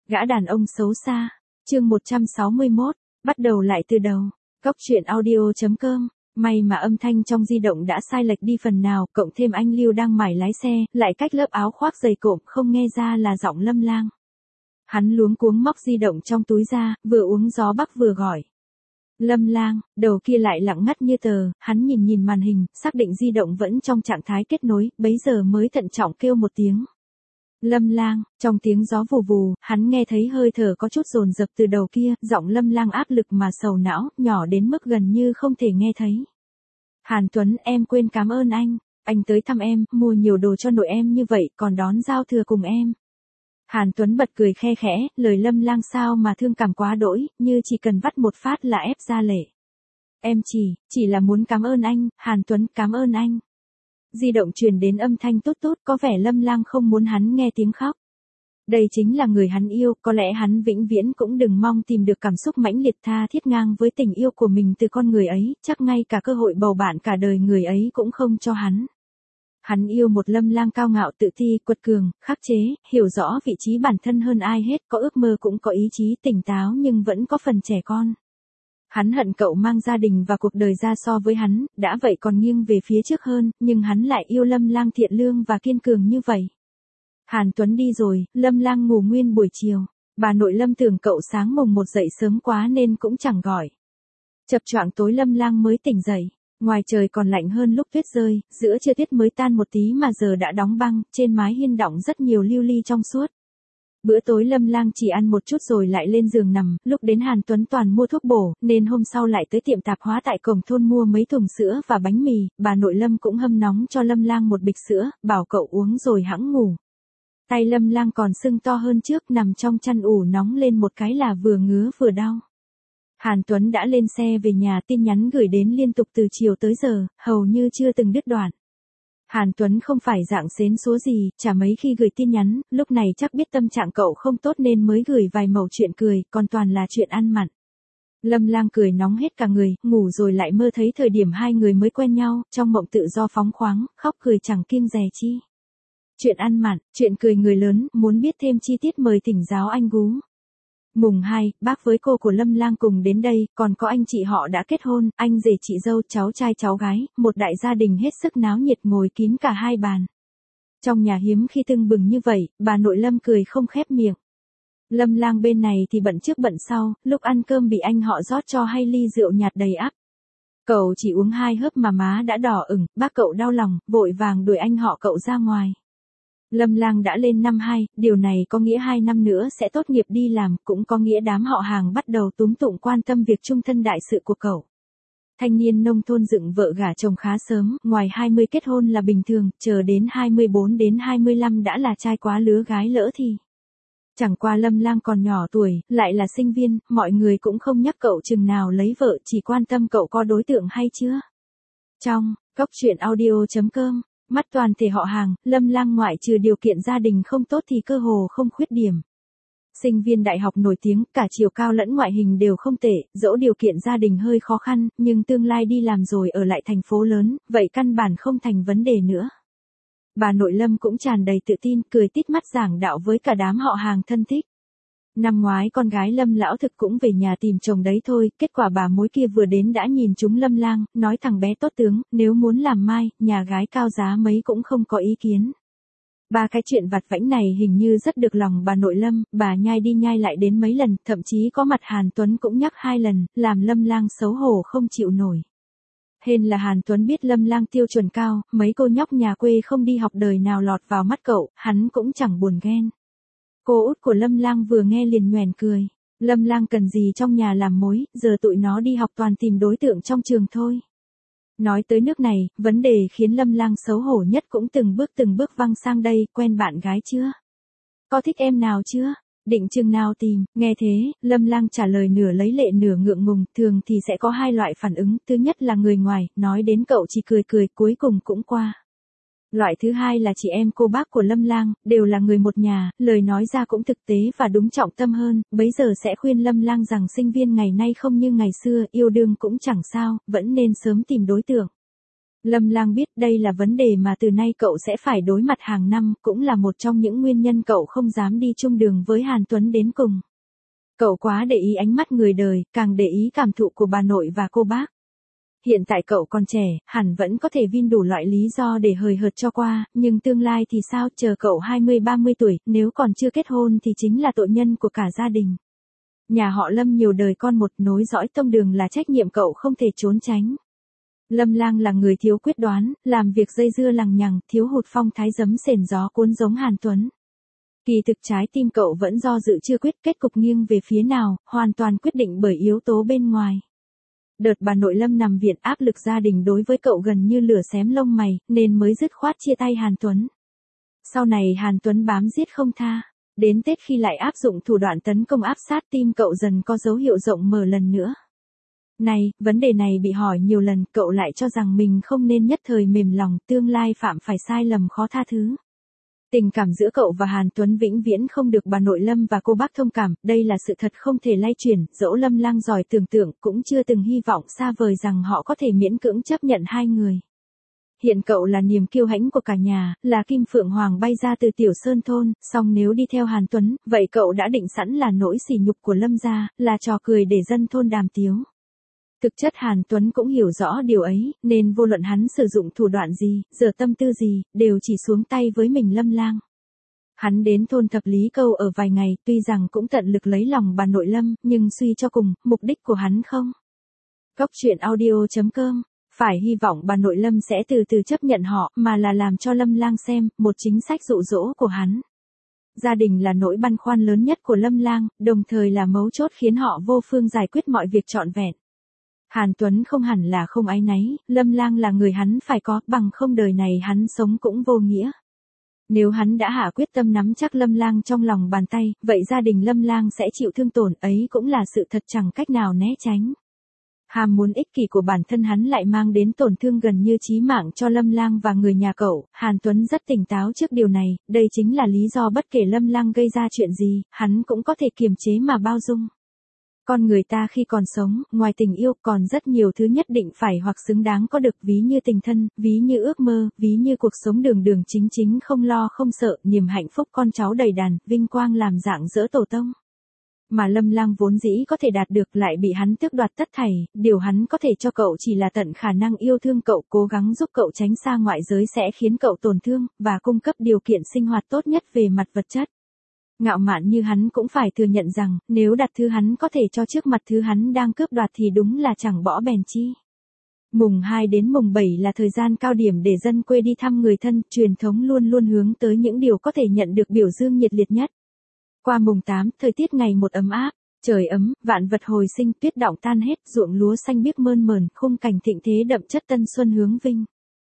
Gã đàn ông xấu xa. Chương 161, bắt đầu lại từ đầu. Cốc truyện audio.com. May mà âm thanh trong di động đã sai lệch đi phần nào, cộng thêm anh Lưu đang mải lái xe, lại cách lớp áo khoác dày cộm, không nghe ra là giọng Lâm Lang. Hắn luống cuống móc di động trong túi ra, vừa uống gió bắc vừa gọi. Lâm Lang, đầu kia lại lặng ngắt như tờ, hắn nhìn màn hình, xác định di động vẫn trong trạng thái kết nối, bấy giờ mới thận trọng kêu một tiếng. Lâm Lang, trong tiếng gió vù vù, hắn nghe thấy hơi thở có chút dồn dập từ đầu kia, giọng Lâm Lang áp lực mà sầu não, nhỏ đến mức gần như không thể nghe thấy. Hàn Tuấn, em quên cảm ơn anh tới thăm em, mua nhiều đồ cho nội em như vậy, còn đón giao thừa cùng em. Hàn Tuấn bật cười khe khẽ, lời Lâm Lang sao mà thương cảm quá đỗi, như chỉ cần vắt một phát là ép ra lệ. Em chỉ là muốn cảm ơn anh, Hàn Tuấn, cảm ơn anh. Di động truyền đến âm thanh tốt tốt, có vẻ Lâm Lang không muốn hắn nghe tiếng khóc. Đây chính là người hắn yêu, có lẽ hắn vĩnh viễn cũng đừng mong tìm được cảm xúc mãnh liệt tha thiết ngang với tình yêu của mình từ con người ấy, chắc ngay cả cơ hội bầu bạn cả đời người ấy cũng không cho hắn. Hắn yêu một Lâm Lang cao ngạo tự ti, quật cường, khắc chế, hiểu rõ vị trí bản thân hơn ai hết, có ước mơ cũng có ý chí tỉnh táo nhưng vẫn có phần trẻ con. Hắn hận cậu mang gia đình và cuộc đời ra so với hắn, đã vậy còn nghiêng về phía trước hơn, nhưng hắn lại yêu Lâm Lang thiện lương và kiên cường như vậy. Hàn Tuấn đi rồi, Lâm Lang ngủ nguyên buổi chiều. Bà nội Lâm tưởng cậu sáng mùng 1 dậy sớm quá nên cũng chẳng gọi. Chập choạng tối Lâm Lang mới tỉnh dậy. Ngoài trời còn lạnh hơn lúc tuyết rơi, giữa trưa tiết mới tan một tí mà giờ đã đóng băng, trên mái hiên đọng rất nhiều lưu ly trong suốt. Bữa tối Lâm Lang chỉ ăn một chút rồi lại lên giường nằm, lúc đến Hàn Tuấn toàn mua thuốc bổ, nên hôm sau lại tới tiệm tạp hóa tại cổng thôn mua mấy thùng sữa và bánh mì, bà nội Lâm cũng hâm nóng cho Lâm Lang một bịch sữa, bảo cậu uống rồi hẵng ngủ. Tay Lâm Lang còn sưng to hơn trước, nằm trong chăn ủ nóng lên một cái là vừa ngứa vừa đau. Hàn Tuấn đã lên xe về nhà, tin nhắn gửi đến liên tục từ chiều tới giờ, hầu như chưa từng đứt đoạn. Hàn Tuấn không phải dạng xến số gì, chả mấy khi gửi tin nhắn, lúc này chắc biết tâm trạng cậu không tốt nên mới gửi vài mẩu chuyện cười, còn toàn là chuyện ăn mặn. Lâm Lang cười nóng hết cả người, ngủ rồi lại mơ thấy thời điểm hai người mới quen nhau, trong mộng tự do phóng khoáng, khóc cười chẳng kiêng dè chi. Chuyện ăn mặn, chuyện cười người lớn, muốn biết thêm chi tiết mời thỉnh giáo anh Gú. Mùng 2, bác với cô của Lâm Lang cùng đến đây, còn có anh chị họ đã kết hôn, anh rể chị dâu, cháu trai cháu gái, một đại gia đình hết sức náo nhiệt ngồi kín cả hai bàn. Trong nhà hiếm khi tưng bừng như vậy, bà nội Lâm cười không khép miệng. Lâm Lang bên này thì bận trước bận sau, lúc ăn cơm bị anh họ rót cho hai ly rượu nhạt đầy ắp. Cậu chỉ uống 2 hớp mà má đã đỏ ửng, bác cậu đau lòng, vội vàng đuổi anh họ cậu ra ngoài. Lâm Lang đã lên năm 2, điều này có nghĩa 2 năm nữa sẽ tốt nghiệp đi làm, cũng có nghĩa đám họ hàng bắt đầu túm tụng quan tâm việc chung thân đại sự của cậu. Thanh niên nông thôn dựng vợ gả chồng khá sớm, ngoài 20 kết hôn là bình thường, chờ đến 24 đến 25 đã là trai quá lứa gái lỡ thì. Chẳng qua Lâm Lang còn nhỏ tuổi, lại là sinh viên, mọi người cũng không nhắc cậu chừng nào lấy vợ, chỉ quan tâm cậu có đối tượng hay chưa. Trong Cốc truyện audio.com, mắt toàn thể họ hàng, Lâm Lang ngoại trừ điều kiện gia đình không tốt thì cơ hồ không khuyết điểm. Sinh viên đại học nổi tiếng, cả chiều cao lẫn ngoại hình đều không tệ, dẫu điều kiện gia đình hơi khó khăn, nhưng tương lai đi làm rồi ở lại thành phố lớn, vậy căn bản không thành vấn đề nữa. Bà nội Lâm cũng tràn đầy tự tin, cười tít mắt giảng đạo với cả đám họ hàng thân thích. Năm ngoái con gái Lâm lão thực cũng về nhà tìm chồng đấy thôi, kết quả bà mối kia vừa đến đã nhìn trúng Lâm Lang, nói thằng bé tốt tướng, nếu muốn làm mai, nhà gái cao giá mấy cũng không có ý kiến. Ba cái chuyện vặt vãnh này hình như rất được lòng bà nội Lâm, bà nhai đi nhai lại đến mấy lần, thậm chí có mặt Hàn Tuấn cũng nhắc 2 lần, làm Lâm Lang xấu hổ không chịu nổi. Hên là Hàn Tuấn biết Lâm Lang tiêu chuẩn cao, mấy cô nhóc nhà quê không đi học đời nào lọt vào mắt cậu, hắn cũng chẳng buồn ghen. Cô út của Lâm Lang vừa nghe liền nhoẻn cười. Lâm Lang cần gì trong nhà làm mối, giờ tụi nó đi học toàn tìm đối tượng trong trường thôi. Nói tới nước này, vấn đề khiến Lâm Lang xấu hổ nhất cũng từng bước văng sang đây, quen bạn gái chưa? Có thích em nào chưa? Định chừng nào tìm? Nghe thế, Lâm Lang trả lời nửa lấy lệ nửa ngượng ngùng, thường thì sẽ có 2 loại phản ứng, thứ nhất là người ngoài, nói đến cậu chỉ cười cuối cùng cũng qua. Loại thứ hai là chị em cô bác của Lâm Lang, đều là người một nhà, lời nói ra cũng thực tế và đúng trọng tâm hơn, bấy giờ sẽ khuyên Lâm Lang rằng sinh viên ngày nay không như ngày xưa, yêu đương cũng chẳng sao, vẫn nên sớm tìm đối tượng. Lâm Lang biết đây là vấn đề mà từ nay cậu sẽ phải đối mặt hàng năm, cũng là một trong những nguyên nhân cậu không dám đi chung đường với Hàn Tuấn đến cùng. Cậu quá để ý ánh mắt người đời, càng để ý cảm thụ của bà nội và cô bác. Hiện tại cậu còn trẻ, hẳn vẫn có thể vin đủ loại lý do để hời hợt cho qua, nhưng tương lai thì sao, chờ cậu 20-30 tuổi, nếu còn chưa kết hôn thì chính là tội nhân của cả gia đình. Nhà họ Lâm nhiều đời con một, nối dõi tông đường là trách nhiệm cậu không thể trốn tránh. Lâm Lang là người thiếu quyết đoán, làm việc dây dưa lằng nhằng, thiếu hụt phong thái giấm sền gió cuốn giống Hàn Tuấn. Kỳ thực trái tim cậu vẫn do dự chưa quyết, kết cục nghiêng về phía nào, hoàn toàn quyết định bởi yếu tố bên ngoài. Đợt bà nội Lâm nằm viện, áp lực gia đình đối với cậu gần như lửa xém lông mày, nên mới dứt khoát chia tay Hàn Tuấn. Sau này Hàn Tuấn bám giết không tha. Đến Tết khi lại áp dụng thủ đoạn tấn công áp sát, tim cậu dần có dấu hiệu rộng mở lần nữa. Này, vấn đề này bị hỏi nhiều lần, cậu lại cho rằng mình không nên nhất thời mềm lòng, tương lai phạm phải sai lầm khó tha thứ. Tình cảm giữa cậu và Hàn Tuấn vĩnh viễn không được bà nội Lâm và cô bác thông cảm, đây là sự thật không thể lay chuyển, dẫu Lâm Lang giỏi tưởng tượng cũng chưa từng hy vọng xa vời rằng họ có thể miễn cưỡng chấp nhận hai người. Hiện cậu là niềm kiêu hãnh của cả nhà, là kim phượng hoàng bay ra từ Tiểu Sơn thôn, song nếu đi theo Hàn Tuấn, vậy cậu đã định sẵn là nỗi sỉ nhục của Lâm gia, là trò cười để dân thôn đàm tiếu. Thực chất Hàn Tuấn cũng hiểu rõ điều ấy, nên vô luận hắn sử dụng thủ đoạn gì, giở tâm tư gì, đều chỉ xuống tay với mình Lâm Lang. Hắn đến thôn Thập Lý Câu ở vài ngày, tuy rằng cũng tận lực lấy lòng bà nội Lâm, nhưng suy cho cùng, mục đích của hắn không. Cóc truyện audio.com, phải hy vọng bà nội Lâm sẽ từ từ chấp nhận họ, mà là làm cho Lâm Lang xem, một chính sách dụ dỗ của hắn. Gia đình là nỗi băn khoăn lớn nhất của Lâm Lang, đồng thời là mấu chốt khiến họ vô phương giải quyết mọi việc trọn vẹn. Hàn Tuấn không hẳn là không áy náy, Lâm Lang là người hắn phải có, bằng không đời này hắn sống cũng vô nghĩa. Nếu hắn đã hạ quyết tâm nắm chắc Lâm Lang trong lòng bàn tay, vậy gia đình Lâm Lang sẽ chịu thương tổn, ấy cũng là sự thật chẳng cách nào né tránh. Ham muốn ích kỷ của bản thân hắn lại mang đến tổn thương gần như chí mạng cho Lâm Lang và người nhà cậu, Hàn Tuấn rất tỉnh táo trước điều này, đây chính là lý do bất kể Lâm Lang gây ra chuyện gì, hắn cũng có thể kiềm chế mà bao dung. Con người ta khi còn sống, ngoài tình yêu còn rất nhiều thứ nhất định phải hoặc xứng đáng có được, ví như tình thân, ví như ước mơ, ví như cuộc sống đường đường chính chính không lo không sợ, niềm hạnh phúc con cháu đầy đàn, vinh quang làm rạng rỡ tổ tông. Mà Lâm Lang vốn dĩ có thể đạt được lại bị hắn tước đoạt tất thảy, điều hắn có thể cho cậu chỉ là tận khả năng yêu thương cậu, cố gắng giúp cậu tránh xa ngoại giới sẽ khiến cậu tổn thương, và cung cấp điều kiện sinh hoạt tốt nhất về mặt vật chất. Ngạo mạn như hắn cũng phải thừa nhận rằng, nếu đặt thứ hắn có thể cho trước mặt thứ hắn đang cướp đoạt thì đúng là chẳng bỏ bèn chi. Mùng 2 đến mùng 7 là thời gian cao điểm để dân quê đi thăm người thân, truyền thống luôn luôn hướng tới những điều có thể nhận được biểu dương nhiệt liệt nhất. Qua mùng 8, thời tiết ngày một ấm áp, trời ấm, vạn vật hồi sinh, tuyết đọng tan hết, ruộng lúa xanh biếc mơn mởn, khung cảnh thịnh thế đậm chất tân xuân hướng vinh.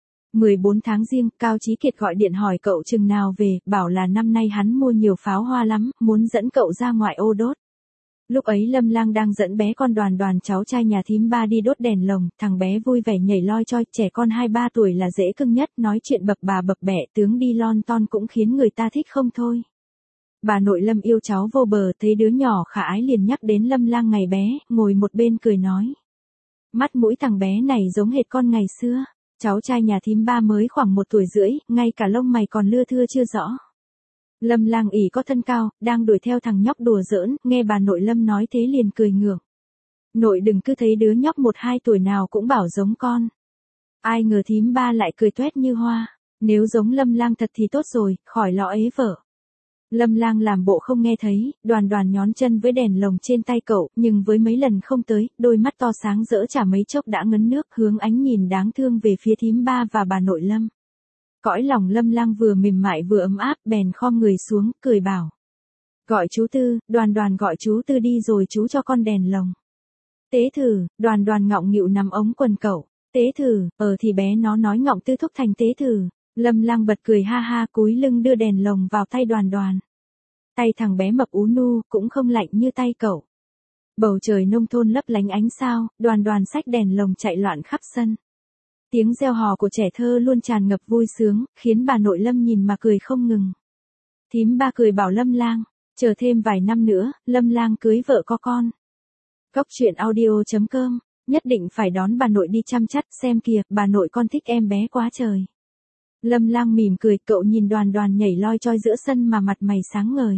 14 tháng Giêng, Cao Chí Kiệt gọi điện hỏi cậu chừng nào về, bảo là năm nay hắn mua nhiều pháo hoa lắm, muốn dẫn cậu ra ngoại ô đốt. Lúc ấy Lâm Lang đang dẫn bé con Đoàn Đoàn cháu trai nhà thím ba đi đốt đèn lồng, thằng bé vui vẻ nhảy loi choi, trẻ con 2-3 tuổi là dễ cưng nhất, nói chuyện bập bà bập bẹ, tướng đi lon ton cũng khiến người ta thích không thôi. Bà nội Lâm yêu cháu vô bờ, thấy đứa nhỏ khả ái liền nhắc đến Lâm Lang ngày bé, ngồi một bên cười nói. Mắt mũi thằng bé này giống hệt con ngày xưa. Cháu trai nhà thím ba mới khoảng 1 tuổi rưỡi, ngay cả lông mày còn lưa thưa chưa rõ. Lâm Lang ỷ có thân cao, đang đuổi theo thằng nhóc đùa giỡn, nghe bà nội Lâm nói thế liền cười ngượng. Nội đừng cứ thấy đứa nhóc 1-2 tuổi nào cũng bảo giống con. Ai ngờ thím ba lại cười toét như hoa. Nếu giống Lâm Lang thật thì tốt rồi, khỏi lo ế vợ. Lâm Lang làm bộ không nghe thấy, Đoàn Đoàn nhón chân với đèn lồng trên tay cậu, nhưng với mấy lần không tới, đôi mắt to sáng rỡ chả mấy chốc đã ngấn nước, hướng ánh nhìn đáng thương về phía thím ba và bà nội Lâm. Cõi lòng Lâm Lang vừa mềm mại vừa ấm áp, bèn khom người xuống, cười bảo. Gọi chú Tư, Đoàn Đoàn gọi chú Tư đi rồi chú cho con đèn lồng. Tế thử, Đoàn Đoàn ngọng nghịu nắm ống quần cậu. Tế thử, thì bé nó nói ngọng Tư thúc thành tế thử. Lâm Lang bật cười ha ha, cúi lưng đưa đèn lồng vào tay Đoàn Đoàn. Tay thằng bé mập ú nu, cũng không lạnh như tay cậu. Bầu trời nông thôn lấp lánh ánh sao, Đoàn Đoàn xách đèn lồng chạy loạn khắp sân. Tiếng reo hò của trẻ thơ luôn tràn ngập vui sướng, khiến bà nội Lâm nhìn mà cười không ngừng. Thím ba cười bảo Lâm Lang, chờ thêm vài năm nữa, Lâm Lang cưới vợ có con. Cóc truyện audio.com Nhất định phải đón bà nội đi chăm chắt, xem kìa, bà nội con thích em bé quá trời. Lâm Lang mỉm cười, cậu nhìn Đoàn Đoàn nhảy loi choi giữa sân mà mặt mày sáng ngời.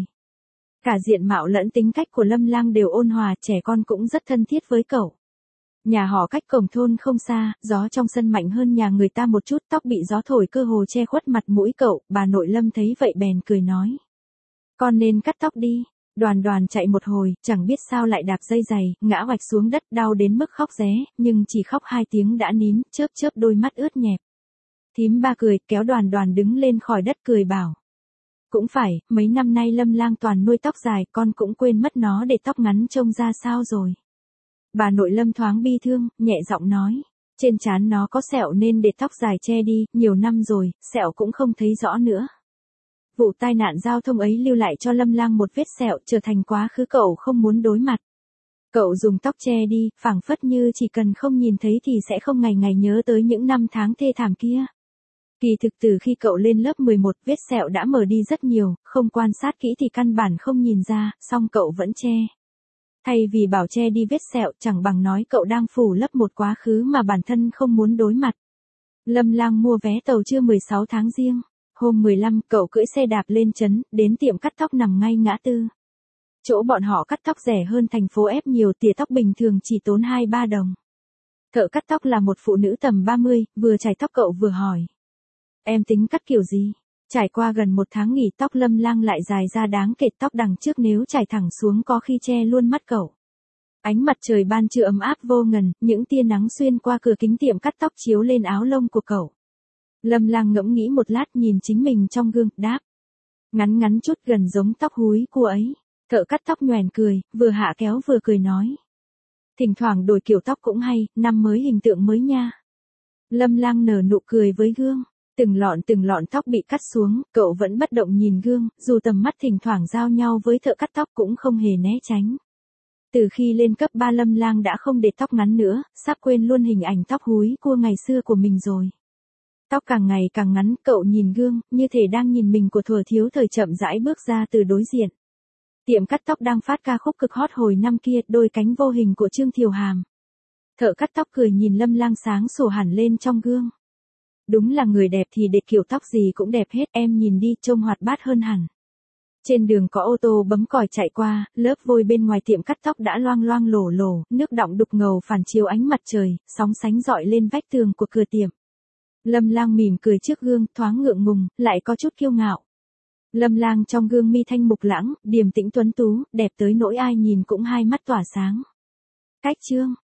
Cả diện mạo lẫn tính cách của Lâm Lang đều ôn hòa, trẻ con cũng rất thân thiết với cậu. Nhà họ cách cổng thôn không xa, gió trong sân mạnh hơn nhà người ta một chút, tóc bị gió thổi cơ hồ che khuất mặt mũi cậu, bà nội Lâm thấy vậy bèn cười nói. Con nên cắt tóc đi. Đoàn Đoàn chạy một hồi, chẳng biết sao lại đạp dây giày, ngã oạch xuống đất đau đến mức khóc ré, nhưng chỉ khóc 2 tiếng đã nín, chớp chớp đôi mắt ướt nhẹp. Thím Ba cười, kéo Đoàn Đoàn đứng lên khỏi đất cười bảo. Cũng phải, mấy năm nay Lâm Lang toàn nuôi tóc dài, con cũng quên mất nó để tóc ngắn trông ra sao rồi. Bà nội Lâm thoáng bi thương, nhẹ giọng nói. Trên trán nó có sẹo nên để tóc dài che đi, nhiều năm rồi, sẹo cũng không thấy rõ nữa. Vụ tai nạn giao thông ấy lưu lại cho Lâm Lang một vết sẹo, trở thành quá khứ cậu không muốn đối mặt. Cậu dùng tóc che đi, phảng phất như chỉ cần không nhìn thấy thì sẽ không ngày ngày nhớ tới những năm tháng thê thảm kia. Kỳ thực từ khi cậu lên lớp 11, vết sẹo đã mờ đi rất nhiều, không quan sát kỹ thì căn bản không nhìn ra, song cậu vẫn che. Thay vì bảo che đi vết sẹo, chẳng bằng nói cậu đang phủ lấp một quá khứ mà bản thân không muốn đối mặt. Lâm Lang mua vé tàu trưa 16 tháng Giêng. Hôm 15, cậu cưỡi xe đạp lên trấn, đến tiệm cắt tóc nằm ngay ngã tư. Chỗ bọn họ cắt tóc rẻ hơn thành phố ép nhiều, tỉa tóc bình thường chỉ tốn 2-3 đồng. Thợ cắt tóc là một phụ nữ tầm 30, vừa chải tóc cậu vừa hỏi. Em tính cắt kiểu gì? Trải qua gần 1 tháng nghỉ tóc Lâm Lang lại dài ra đáng kể, tóc đằng trước nếu chải thẳng xuống có khi che luôn mắt cậu. Ánh mặt trời ban trưa ấm áp vô ngần, những tia nắng xuyên qua cửa kính tiệm cắt tóc chiếu lên áo lông của cậu. Lâm Lang ngẫm nghĩ một lát nhìn chính mình trong gương, đáp. Ngắn ngắn chút gần giống tóc húi cua ấy. Thợ cắt tóc nhoẻn cười, vừa hạ kéo vừa cười nói. Thỉnh thoảng đổi kiểu tóc cũng hay, năm mới hình tượng mới nha. Lâm Lang nở nụ cười với gương. Từng lọn tóc bị cắt xuống, cậu vẫn bất động nhìn gương, dù tầm mắt thỉnh thoảng giao nhau với thợ cắt tóc cũng không hề né tránh. Từ khi lên cấp 3 Lâm Lang đã không để tóc ngắn nữa, sắp quên luôn hình ảnh tóc húi cua ngày xưa của mình rồi. Tóc càng ngày càng ngắn, cậu nhìn gương, như thể đang nhìn mình của thuở thiếu thời chậm rãi bước ra từ đối diện. Tiệm cắt tóc đang phát ca khúc cực hot hồi năm kia, Đôi cánh vô hình của Trương Thiều Hàm. Thợ cắt tóc cười nhìn Lâm Lang sáng sủa hẳn lên trong gương. Đúng là người đẹp thì để kiểu tóc gì cũng đẹp hết, em nhìn đi, trông hoạt bát hơn hẳn. Trên đường có ô tô bấm còi chạy qua, lớp vôi bên ngoài tiệm cắt tóc đã loang loang lổ lổ, nước đọng đục ngầu phản chiếu ánh mặt trời, sóng sánh rọi lên vách tường của cửa tiệm. Lâm Lang mỉm cười trước gương, thoáng ngượng ngùng, lại có chút kiêu ngạo. Lâm Lang trong gương mi thanh mục lãng, điềm tĩnh tuấn tú, đẹp tới nỗi ai nhìn cũng hai mắt tỏa sáng. Cách chương